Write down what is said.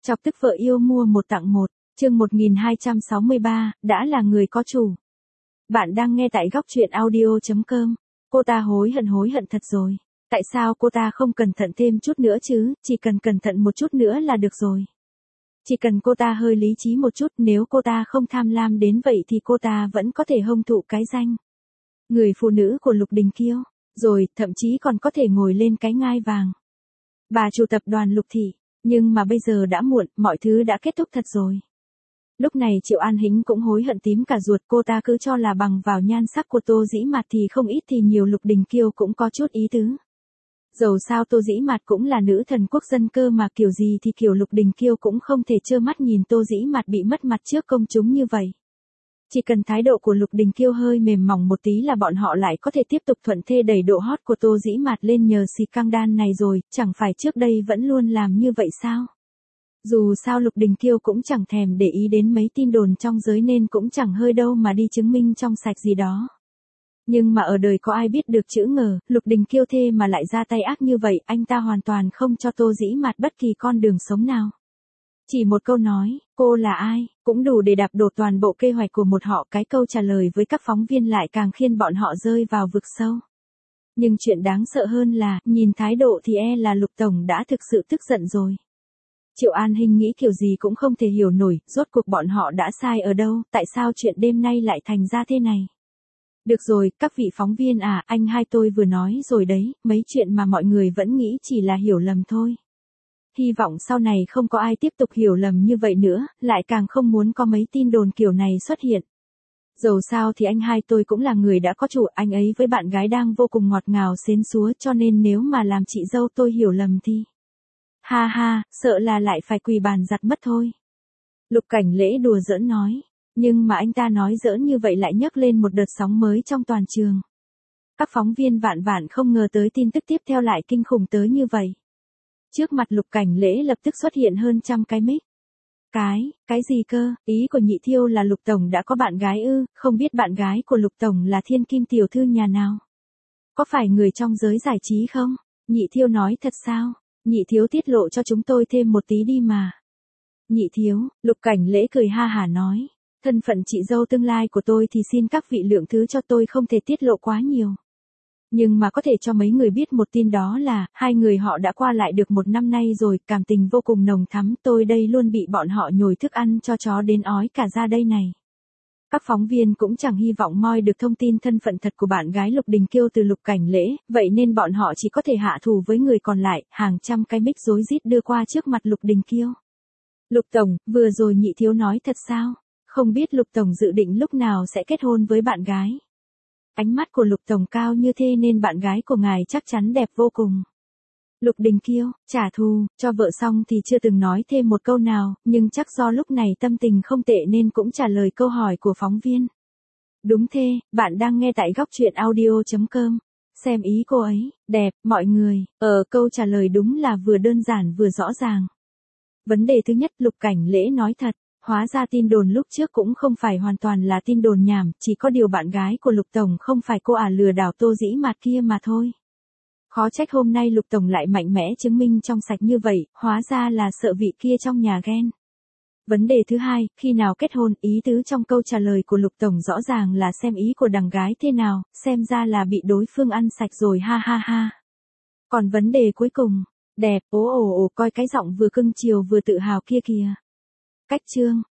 Chọc tức vợ yêu mua một tặng một, chương 1263, đã là người có chủ. Bạn đang nghe tại góc truyện audio.com. Cô ta hối hận thật rồi. Tại sao cô ta không cẩn thận thêm chút nữa chứ, chỉ cần cẩn thận một chút nữa là được rồi. Chỉ cần cô ta hơi lý trí một chút, nếu cô ta không tham lam đến vậy thì cô ta vẫn có thể hông thụ cái danh người phụ nữ của Lục Đình Kiêu, rồi thậm chí còn có thể ngồi lên cái ngai vàng bà chủ tập đoàn Lục Thị. Nhưng mà bây giờ đã muộn, mọi thứ đã kết thúc thật rồi. Lúc này Triệu An Hính cũng hối hận tím cả ruột, cô ta cứ cho là bằng vào nhan sắc của Tô Dĩ Mạt thì không ít thì nhiều Lục Đình Kiêu cũng có chút ý tứ. Dầu sao Tô Dĩ Mạt cũng là nữ thần quốc dân cơ mà, kiểu gì thì kiểu Lục Đình Kiêu cũng không thể trơ mắt nhìn Tô Dĩ Mạt bị mất mặt trước công chúng như vậy. Chỉ cần thái độ của Lục Đình Kiêu hơi mềm mỏng một tí là bọn họ lại có thể tiếp tục thuận thê đẩy độ hot của Tô Dĩ Mạt lên nhờ xì căng đan này rồi, chẳng phải trước đây vẫn luôn làm như vậy sao? Dù sao Lục Đình Kiêu cũng chẳng thèm để ý đến mấy tin đồn trong giới nên cũng chẳng hơi đâu mà đi chứng minh trong sạch gì đó. Nhưng mà ở đời có ai biết được chữ ngờ, Lục Đình Kiêu thê mà lại ra tay ác như vậy, anh ta hoàn toàn không cho Tô Dĩ Mạt bất kỳ con đường sống nào. Chỉ một câu nói, cô là ai, cũng đủ để đạp đổ toàn bộ kế hoạch của một họ. Cái câu trả lời với các phóng viên lại càng khiến bọn họ rơi vào vực sâu. Nhưng chuyện đáng sợ hơn là, nhìn thái độ thì là Lục Tổng đã thực sự tức giận rồi. Triệu An Hinh nghĩ kiểu gì cũng không thể hiểu nổi, rốt cuộc bọn họ đã sai ở đâu, tại sao chuyện đêm nay lại thành ra thế này. Được rồi, các vị phóng viên à, anh hai tôi vừa nói rồi đấy, mấy chuyện mà mọi người vẫn nghĩ chỉ là hiểu lầm thôi. Hy vọng sau này không có ai tiếp tục hiểu lầm như vậy nữa, lại càng không muốn có mấy tin đồn kiểu này xuất hiện. Dầu sao thì anh hai tôi cũng là người đã có chủ, anh ấy với bạn gái đang vô cùng ngọt ngào xến xúa, cho nên nếu mà làm chị dâu tôi hiểu lầm thì... Ha ha, sợ là lại phải quỳ bàn giặt mất thôi. Lục Cảnh Lễ đùa giỡn nói, nhưng mà anh ta nói giỡn như vậy lại nhấc lên một đợt sóng mới trong toàn trường. Các phóng viên vạn vạn không ngờ tới tin tức tiếp theo lại kinh khủng tới như vậy. Trước mặt Lục Cảnh Lễ lập tức xuất hiện hơn trăm cái mic. Cái gì cơ, ý của Nhị Thiêu là Lục Tổng đã có bạn gái ư, không biết bạn gái của Lục Tổng là thiên kim tiểu thư nhà nào? Có phải người trong giới giải trí không? Nhị Thiêu nói thật sao? Nhị Thiếu tiết lộ cho chúng tôi thêm một tí đi mà. Nhị Thiếu, Lục Cảnh Lễ cười ha hả nói, thân phận chị dâu tương lai của tôi thì xin các vị lượng thứ cho tôi không thể tiết lộ quá nhiều. Nhưng mà có thể cho mấy người biết một tin đó là, hai người họ đã qua lại được 1 năm nay rồi, cảm tình vô cùng nồng thắm, tôi đây luôn bị bọn họ nhồi thức ăn cho chó đến ói cả ra đây này. Các phóng viên cũng chẳng hy vọng moi được thông tin thân phận thật của bạn gái Lục Đình Kiêu từ Lục Cảnh Lễ, vậy nên bọn họ chỉ có thể hạ thủ với người còn lại, hàng trăm cái mic rối rít đưa qua trước mặt Lục Đình Kiêu. Lục Tổng, vừa rồi Nhị Thiếu nói thật sao? Không biết Lục Tổng dự định lúc nào sẽ kết hôn với bạn gái? Ánh mắt của Lục Tổng cao như thế nên bạn gái của ngài chắc chắn đẹp vô cùng. Lục Đình Kiêu, trả thù, cho vợ xong thì chưa từng nói thêm một câu nào, nhưng chắc do lúc này tâm tình không tệ nên cũng trả lời câu hỏi của phóng viên. Đúng thế, bạn đang nghe tại góc truyện audio.com. Xem ý cô ấy, đẹp, mọi người, câu trả lời đúng là vừa đơn giản vừa rõ ràng. Vấn đề thứ nhất, Lục Cảnh Lễ nói thật. Hóa ra tin đồn lúc trước cũng không phải hoàn toàn là tin đồn nhảm, chỉ có điều bạn gái của Lục Tổng không phải cô lừa đảo Tô Dĩ Mạt kia mà thôi. Khó trách hôm nay Lục Tổng lại mạnh mẽ chứng minh trong sạch như vậy, hóa ra là sợ vị kia trong nhà ghen. Vấn đề thứ hai, khi nào kết hôn, ý tứ trong câu trả lời của Lục Tổng rõ ràng là xem ý của đằng gái thế nào, xem ra là bị đối phương ăn sạch rồi ha ha ha. Còn vấn đề cuối cùng, đẹp, coi cái giọng vừa cưng chiều vừa tự hào kia kìa. Cách chương,